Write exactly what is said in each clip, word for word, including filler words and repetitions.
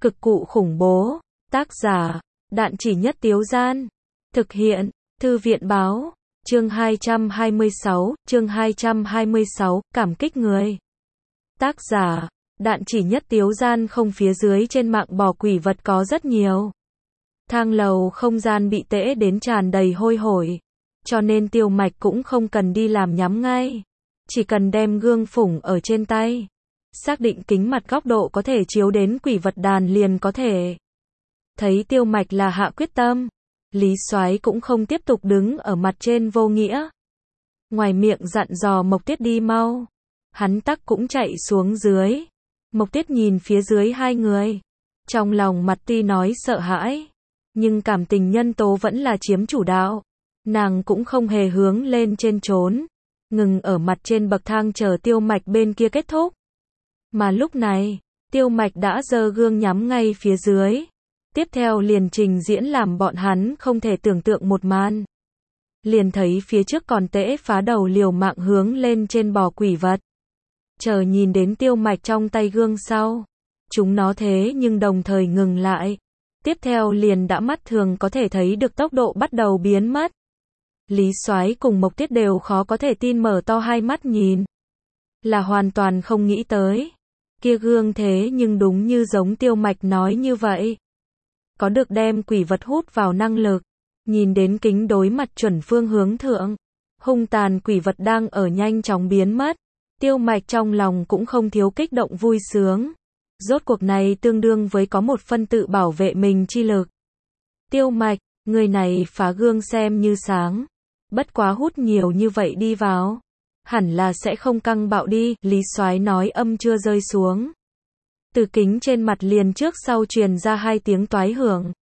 Cực cụ khủng bố. Tác giả, Đạn Chỉ Nhất Tiếu Gian. Thực hiện, Thư viện báo. Chương hai trăm hai mươi sáu, chương hai trăm hai mươi sáu, cảm kích người. Tác giả, Đạn Chỉ Nhất Tiếu Gian. Không, phía dưới trên mạng bò quỷ vật có rất nhiều. Thang lầu không gian bị tễ đến tràn đầy hôi hổi, cho nên Tiêu Mạch cũng không cần đi làm nhắm ngay, chỉ cần đem gương phủng ở trên tay, xác định kính mặt góc độ có thể chiếu đến quỷ vật đàn liền có thể. Thấy Tiêu Mạch là hạ quyết tâm, Lý Soái cũng không tiếp tục đứng ở mặt trên vô nghĩa. Ngoài miệng dặn dò Mộc Tuyết đi mau, hắn tắc cũng chạy xuống dưới. Mộc Tuyết nhìn phía dưới hai người, trong lòng mặt tuy nói sợ hãi, nhưng cảm tình nhân tố vẫn là chiếm chủ đạo. Nàng cũng không hề hướng lên trên trốn, ngừng ở mặt trên bậc thang chờ Tiêu Mạch bên kia kết thúc. Mà lúc này, Tiêu Mạch đã giơ gương nhắm ngay phía dưới. Tiếp theo liền trình diễn làm bọn hắn không thể tưởng tượng một màn. Liền thấy phía trước còn tễ phá đầu liều mạng hướng lên trên bò quỷ vật. Chờ nhìn đến Tiêu Mạch trong tay gương sau, chúng nó thế nhưng đồng thời ngừng lại. Tiếp theo liền đã mắt thường có thể thấy được tốc độ bắt đầu biến mất. Lý Soái cùng Mộc Tuyết đều khó có thể tin mở to hai mắt nhìn. Là hoàn toàn không nghĩ tới. Kia gương thế nhưng đúng như giống Tiêu Mạch nói như vậy. Có được đem quỷ vật hút vào năng lực. Nhìn đến kính đối mặt chuẩn phương hướng thượng, hung tàn quỷ vật đang ở nhanh chóng biến mất. Tiêu Mạch trong lòng cũng không thiếu kích động vui sướng. Rốt cuộc này tương đương với có một phân tự bảo vệ mình chi lực. Tiêu Mạch, người này phá gương xem như sáng. Bất quá hút nhiều như vậy đi vào, hẳn là sẽ không căng bạo đi. Lý Soái nói âm chưa rơi xuống, từ kính trên mặt liền trước sau truyền ra hai tiếng toái hưởng.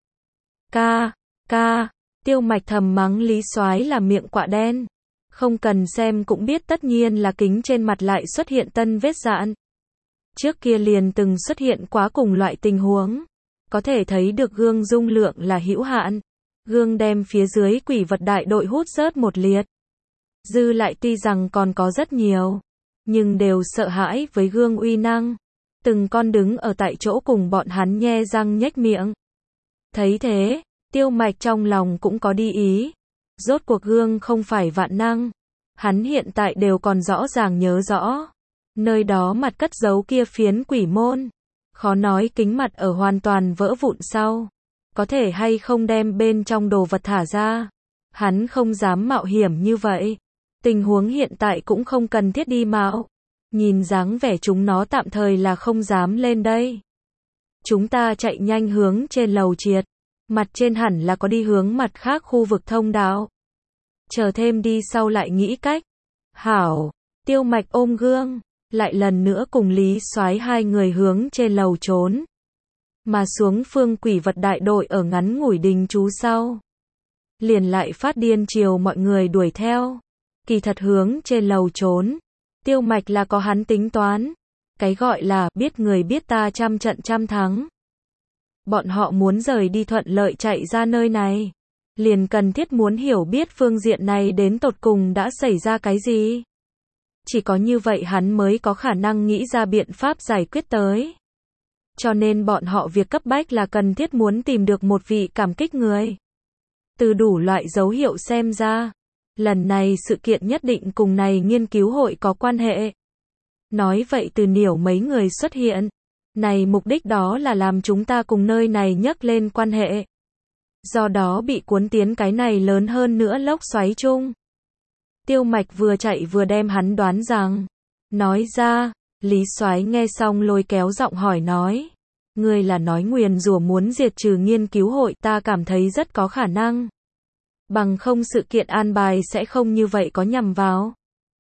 Ca, ca, Tiêu Mạch thầm mắng Lý Soái là miệng quạ đen. Không cần xem cũng biết tất nhiên là kính trên mặt lại xuất hiện tân vết dạn. Trước kia liền từng xuất hiện quá cùng loại tình huống. Có thể thấy được gương dung lượng là hữu hạn. Gương đem phía dưới quỷ vật đại đội hút rớt một liệt. Dư lại tuy rằng còn có rất nhiều, nhưng đều sợ hãi với gương uy năng. Từng con đứng ở tại chỗ cùng bọn hắn nhe răng nhếch miệng. Thấy thế, Tiêu Mạch trong lòng cũng có đi ý. Rốt cuộc gương không phải vạn năng. Hắn hiện tại đều còn rõ ràng nhớ rõ. Nơi đó mặt cất giấu kia phiến quỷ môn. Khó nói kính mặt ở hoàn toàn vỡ vụn sau, có thể hay không đem bên trong đồ vật thả ra. Hắn không dám mạo hiểm như vậy. Tình huống hiện tại cũng không cần thiết đi mạo. Nhìn dáng vẻ chúng nó tạm thời là không dám lên đây. Chúng ta chạy nhanh hướng trên lầu triệt. Mặt trên hẳn là có đi hướng mặt khác khu vực thông đạo. Chờ thêm đi sau lại nghĩ cách. Hảo, Tiêu Mạch ôm gương, lại lần nữa cùng Lý Soái hai người hướng trên lầu trốn. Mà xuống phương quỷ vật đại đội ở ngắn ngủi đình chú sau, liền lại phát điên chiều mọi người đuổi theo. Kỳ thật hướng trên lầu trốn, Tiêu Mạch là có hắn tính toán. Cái gọi là biết người biết ta trăm trận trăm thắng. Bọn họ muốn rời đi thuận lợi chạy ra nơi này, liền cần thiết muốn hiểu biết phương diện này đến tột cùng đã xảy ra cái gì. Chỉ có như vậy hắn mới có khả năng nghĩ ra biện pháp giải quyết tới. Cho nên bọn họ việc cấp bách là cần thiết muốn tìm được một vị cảm kích người. Từ đủ loại dấu hiệu xem ra, lần này sự kiện nhất định cùng này nghiên cứu hội có quan hệ. Nói vậy từ Niểu mấy người xuất hiện, này mục đích đó là làm chúng ta cùng nơi này nhắc lên quan hệ. Do đó bị cuốn tiến cái này lớn hơn nữa lốc xoáy chung. Tiêu Mạch vừa chạy vừa đem hắn đoán rằng. Nói ra, Lý Soái nghe xong lôi kéo giọng hỏi nói. Ngươi là nói nguyền rủa muốn diệt trừ nghiên cứu hội, ta cảm thấy rất có khả năng. Bằng không sự kiện an bài sẽ không như vậy có nhằm vào.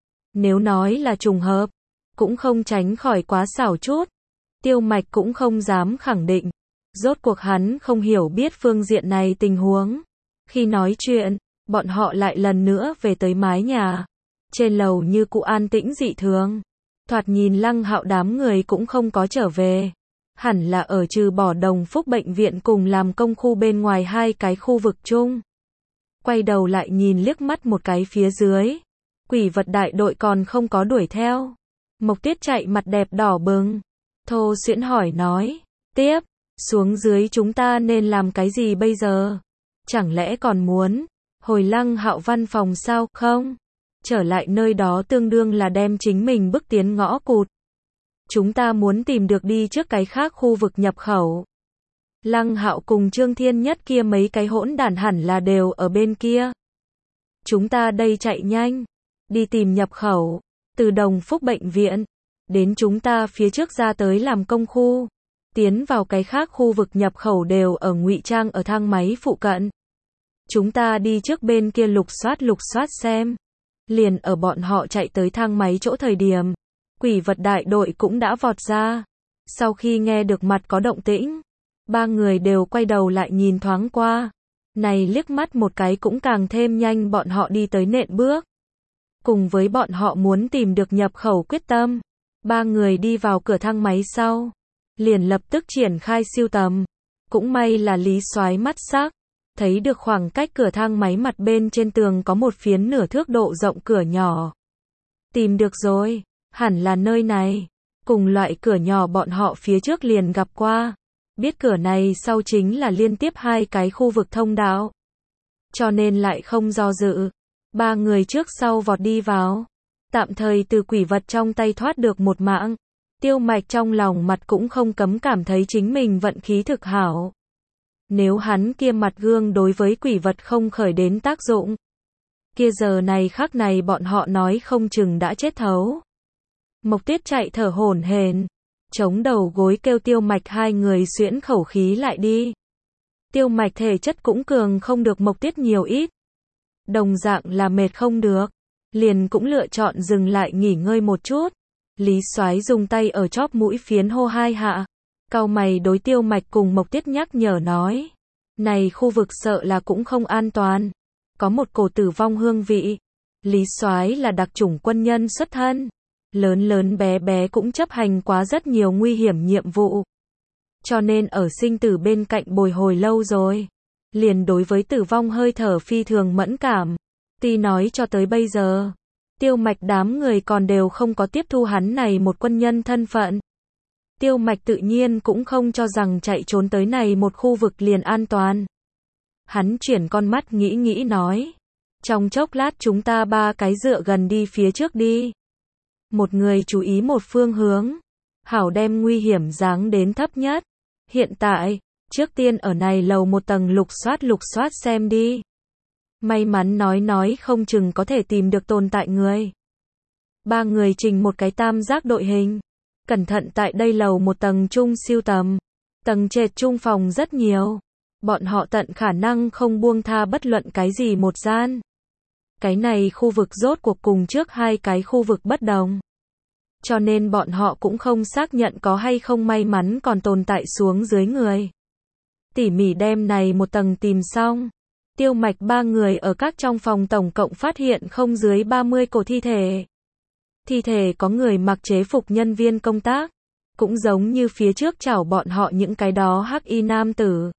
Nếu nói là trùng hợp, cũng không tránh khỏi quá xảo chút. Tiêu Mạch cũng không dám khẳng định. Rốt cuộc hắn không hiểu biết phương diện này tình huống. Khi nói chuyện, bọn họ lại lần nữa về tới mái nhà. Trên lầu như cụ an tĩnh dị thường. Thoạt nhìn Lăng Hạo đám người cũng không có trở về. Hẳn là ở trừ bỏ Đồng Phúc bệnh viện cùng làm công khu bên ngoài hai cái khu vực chung. Quay đầu lại nhìn liếc mắt một cái phía dưới. Quỷ vật đại đội còn không có đuổi theo. Mộc Tuyết chạy mặt đẹp đỏ bừng. Thô Xuyễn hỏi nói. Tiếp, Xuống dưới chúng ta nên làm cái gì bây giờ? Chẳng lẽ còn muốn hồi Lăng Hạo văn phòng sao? Không. Trở lại nơi đó tương đương là đem chính mình bước tiến ngõ cụt. Chúng ta muốn tìm được đi trước cái khác khu vực nhập khẩu. Lăng Hạo cùng Trương Thiên Nhất kia mấy cái hỗn đản hẳn là đều ở bên kia. Chúng ta đây chạy nhanh, đi tìm nhập khẩu, từ Đồng Phúc bệnh viện, đến chúng ta phía trước ra tới làm công khu, tiến vào cái khác khu vực nhập khẩu đều ở ngụy trang ở thang máy phụ cận. Chúng ta đi trước bên kia lục soát lục soát xem. Liền ở bọn họ chạy tới thang máy chỗ thời điểm, quỷ vật đại đội cũng đã vọt ra. Sau khi nghe được mặt có động tĩnh, ba người đều quay đầu lại nhìn thoáng qua. Này liếc mắt một cái cũng càng thêm nhanh bọn họ đi tới nện bước. Cùng với bọn họ muốn tìm được nhập khẩu quyết tâm, ba người đi vào cửa thang máy sau, liền lập tức triển khai siêu tầm. Cũng may là Lý Soái mắt sắc, thấy được khoảng cách cửa thang máy mặt bên trên tường có một phiến nửa thước độ rộng cửa nhỏ. Tìm được rồi, hẳn là nơi này. Cùng loại cửa nhỏ bọn họ phía trước liền gặp qua. Biết cửa này sau chính là liên tiếp hai cái khu vực thông đạo. Cho nên lại không do dự. Ba người trước sau vọt đi vào. Tạm thời từ quỷ vật trong tay thoát được một mạng. Tiêu Mạch trong lòng mặt cũng không cấm cảm thấy chính mình vận khí thực hảo. Nếu hắn kia mặt gương đối với quỷ vật không khởi đến tác dụng, kia giờ này khắc này bọn họ nói không chừng đã chết thấu. Mộc Tuyết chạy thở hổn hển, chống đầu gối kêu Tiêu Mạch hai người xuyễn khẩu khí lại đi. Tiêu Mạch thể chất cũng cường không được Mộc Tuyết nhiều ít. Đồng dạng là mệt không được, liền cũng lựa chọn dừng lại nghỉ ngơi một chút. Lý Soái dùng tay ở chóp mũi phiến hô hai hạ. Cau mày đối Tiêu Mạch cùng Mộc Tuyết nhắc nhở nói. Này khu vực sợ là cũng không an toàn. Có một cổ tử vong hương vị. Lý Soái là đặc chủng quân nhân xuất thân. Lớn lớn bé bé cũng chấp hành quá rất nhiều nguy hiểm nhiệm vụ. Cho nên ở sinh tử bên cạnh bồi hồi lâu rồi. Liền đối với tử vong hơi thở phi thường mẫn cảm. Tuy nói cho tới bây giờ, Tiêu Mạch đám người còn đều không có tiếp thu hắn này một quân nhân thân phận. Tiêu Mạch tự nhiên cũng không cho rằng chạy trốn tới này một khu vực liền an toàn. Hắn chuyển con mắt nghĩ nghĩ nói. Trong chốc lát chúng ta ba cái dựa gần đi phía trước đi. Một người chú ý một phương hướng. Hảo đem nguy hiểm giáng đến thấp nhất. Hiện tại, trước tiên ở này lầu một tầng lục soát lục soát xem đi. May mắn nói nói không chừng có thể tìm được tồn tại người. Ba người trình một cái tam giác đội hình. Cẩn thận tại đây lầu một tầng trung siêu tầm. Tầng trệt trung phòng rất nhiều. Bọn họ tận khả năng không buông tha bất luận cái gì một gian. Cái này khu vực rốt cuộc cùng trước hai cái khu vực bất đồng. Cho nên bọn họ cũng không xác nhận có hay không may mắn còn tồn tại xuống dưới người. Tỉ mỉ đem này một tầng tìm xong. Tiêu Mạch ba người ở các trong phòng tổng cộng phát hiện không dưới ba mươi cổ thi thể. Thi thể có người mặc chế phục nhân viên công tác. Cũng giống như phía trước chảo bọn họ những cái đó hắc y nam tử.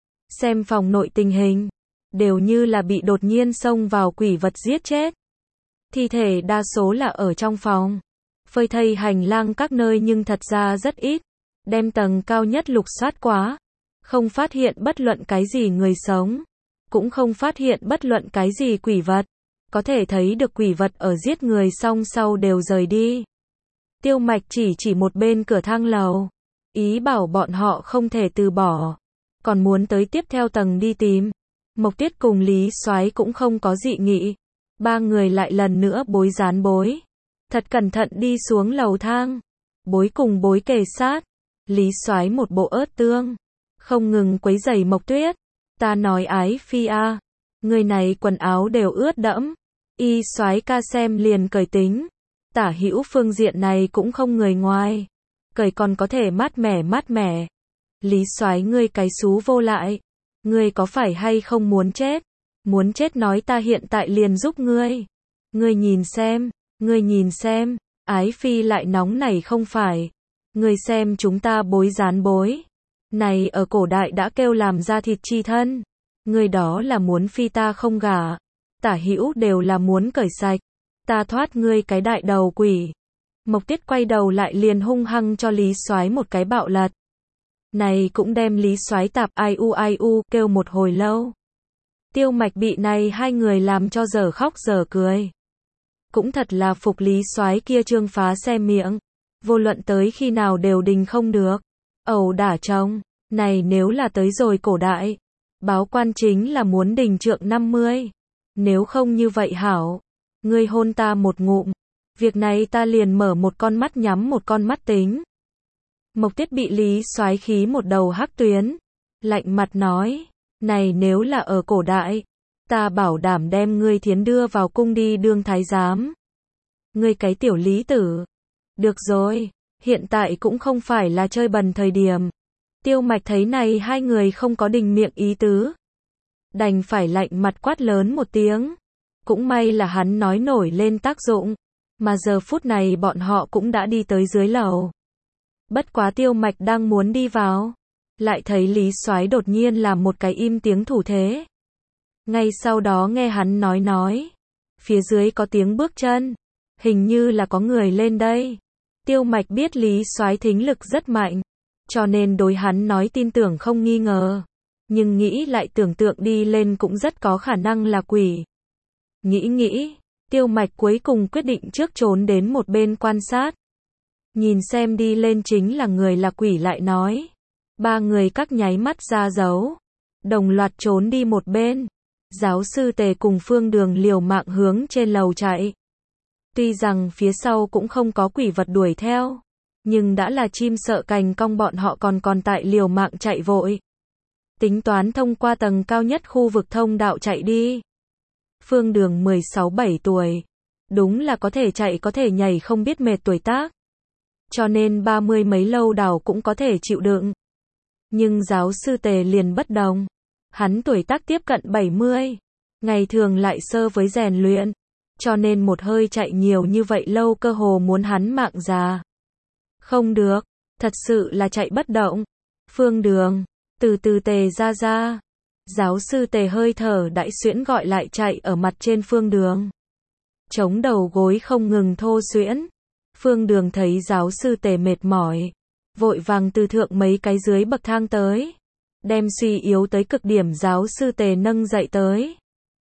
Xem phòng nội tình hình. Đều như là bị đột nhiên xông vào quỷ vật giết chết. Thi thể đa số là ở trong phòng. Phơi thây hành lang các nơi nhưng thật ra rất ít. Đem tầng cao nhất lục soát quá. Không phát hiện bất luận cái gì người sống. Cũng không phát hiện bất luận cái gì quỷ vật. Có thể thấy được quỷ vật ở giết người xong sau đều rời đi. Tiêu Mạch chỉ chỉ một bên cửa thang lầu. Ý bảo bọn họ không thể từ bỏ. Còn muốn tới tiếp theo tầng đi tìm. Mộc Tuyết cùng Lý Soái cũng không có dị nghị. Ba người lại lần nữa bối dán bối. Thật cẩn thận đi xuống lầu thang. Bối cùng bối kề sát. Lý Soái một bộ ớt tương. Không ngừng quấy rầy Mộc Tuyết. Ta nói ái phi a, người này quần áo đều ướt đẫm. Y Soái ca xem liền cởi tính. Tả hữu phương diện này cũng không người ngoài. Cởi còn có thể mát mẻ mát mẻ. Lý Soái ngươi cái xú vô lại. Ngươi có phải hay không muốn chết? Muốn chết nói ta hiện tại liền giúp ngươi. Ngươi nhìn xem, ngươi nhìn xem, ái phi lại nóng nảy không phải. Ngươi xem chúng ta bối dán bối. Này ở cổ đại đã kêu làm ra thịt chi thân. Ngươi đó là muốn phi ta không gả. Tả hữu đều là muốn cởi sạch. Ta thoát ngươi cái đại đầu quỷ. Mộc Tuyết quay đầu lại liền hung hăng cho Lý Soái một cái bạo lật. Này cũng đem Lý Soái tạp ai u ai u kêu một hồi lâu. Tiêu Mạch bị này hai người làm cho dở khóc dở cười. Cũng thật là phục Lý Soái kia trương phá xe miệng. Vô luận tới khi nào đều đình không được. Ẩu đả chồng, này nếu là tới rồi cổ đại. Báo quan chính là muốn đình trượng năm mươi. Nếu không như vậy hảo. Ngươi hôn ta một ngụm. Việc này ta liền mở một con mắt nhắm một con mắt tính. Mộc Tiết bị Lý Soái khí một đầu hắc tuyến. Lạnh mặt nói. Này nếu là ở cổ đại. Ta bảo đảm đem ngươi thiến đưa vào cung đi đương thái giám. Ngươi cái tiểu Lý tử. Được rồi. Hiện tại cũng không phải là chơi bần thời điểm. Tiêu Mạch thấy này hai người không có đình miệng ý tứ. Đành phải lạnh mặt quát lớn một tiếng. Cũng may là hắn nói nổi lên tác dụng. Mà giờ phút này bọn họ cũng đã đi tới dưới lầu. Bất quá Tiêu Mạch đang muốn đi vào. Lại thấy Lý Soái đột nhiên làm một cái im tiếng thủ thế. Ngay sau đó nghe hắn nói nói. Phía dưới có tiếng bước chân. Hình như là có người lên đây. Tiêu Mạch biết Lý Soái thính lực rất mạnh. Cho nên đối hắn nói tin tưởng không nghi ngờ. Nhưng nghĩ lại tưởng tượng đi lên cũng rất có khả năng là quỷ. Nghĩ nghĩ. Tiêu Mạch cuối cùng quyết định trước trốn đến một bên quan sát. Nhìn xem đi lên chính là người là quỷ lại nói. Ba người các nháy mắt ra dấu. Đồng loạt trốn đi một bên. Giáo sư Tề cùng Phương Đường liều mạng hướng trên lầu chạy. Tuy rằng phía sau cũng không có quỷ vật đuổi theo. Nhưng đã là chim sợ cành cong bọn họ còn còn tại liều mạng chạy vội. Tính toán thông qua tầng cao nhất khu vực thông đạo chạy đi. Phương Đường mười sáu bảy tuổi. Đúng là có thể chạy có thể nhảy không biết mệt tuổi tác. Cho nên ba mươi mấy lâu đảo cũng có thể chịu đựng. Nhưng giáo sư Tề liền bất đồng. Hắn tuổi tác tiếp cận bảy mươi. Ngày thường lại sơ với rèn luyện. Cho nên một hơi chạy nhiều như vậy lâu cơ hồ muốn hắn mạng già. Không được. Thật sự là chạy bất động. Phương Đường. Từ từ Tề ra ra. Giáo sư Tề hơi thở đại xuyễn gọi lại chạy ở mặt trên Phương Đường. Chống đầu gối không ngừng thô xuyễn. Phương Đường thấy giáo sư Tề mệt mỏi. Vội vàng từ thượng mấy cái dưới bậc thang tới. Đem suy yếu tới cực điểm giáo sư Tề nâng dậy tới.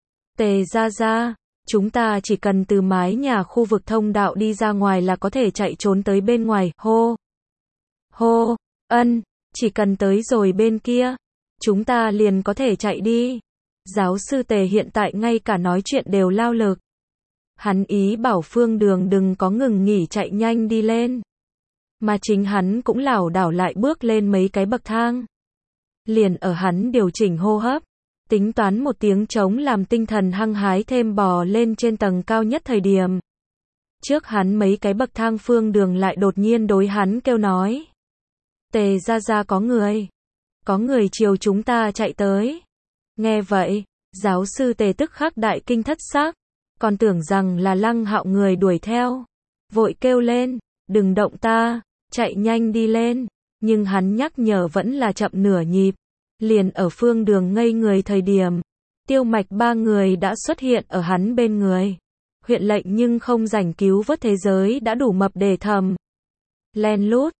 Tề ra ra. Chúng ta chỉ cần từ mái nhà khu vực thông đạo đi ra ngoài là có thể chạy trốn tới bên ngoài. Hô. Hô. Ân. Chỉ cần tới rồi bên kia. Chúng ta liền có thể chạy đi. Giáo sư Tề hiện tại ngay cả nói chuyện đều lao lực. Hắn ý bảo Phương Đường đừng có ngừng nghỉ chạy nhanh đi lên. Mà chính hắn cũng lảo đảo lại bước lên mấy cái bậc thang. Liền ở hắn điều chỉnh hô hấp. Tính toán một tiếng trống làm tinh thần hăng hái thêm bò lên trên tầng cao nhất thời điểm. Trước hắn mấy cái bậc thang Phương Đường lại đột nhiên đối hắn kêu nói. Tề ra ra có người. Có người chiều chúng ta chạy tới. Nghe vậy, giáo sư Tề tức khắc đại kinh thất xác. Còn tưởng rằng là Lăng Hạo người đuổi theo. Vội kêu lên, đừng động ta, chạy nhanh đi lên. Nhưng hắn nhắc nhở vẫn là chậm nửa nhịp. Liền ở Phương Đường ngây người thời điểm. Tiêu Mạch ba người đã xuất hiện ở hắn bên người. Huyện lệnh nhưng không rảnh cứu vớt thế giới đã đủ mập để thầm. Len lút,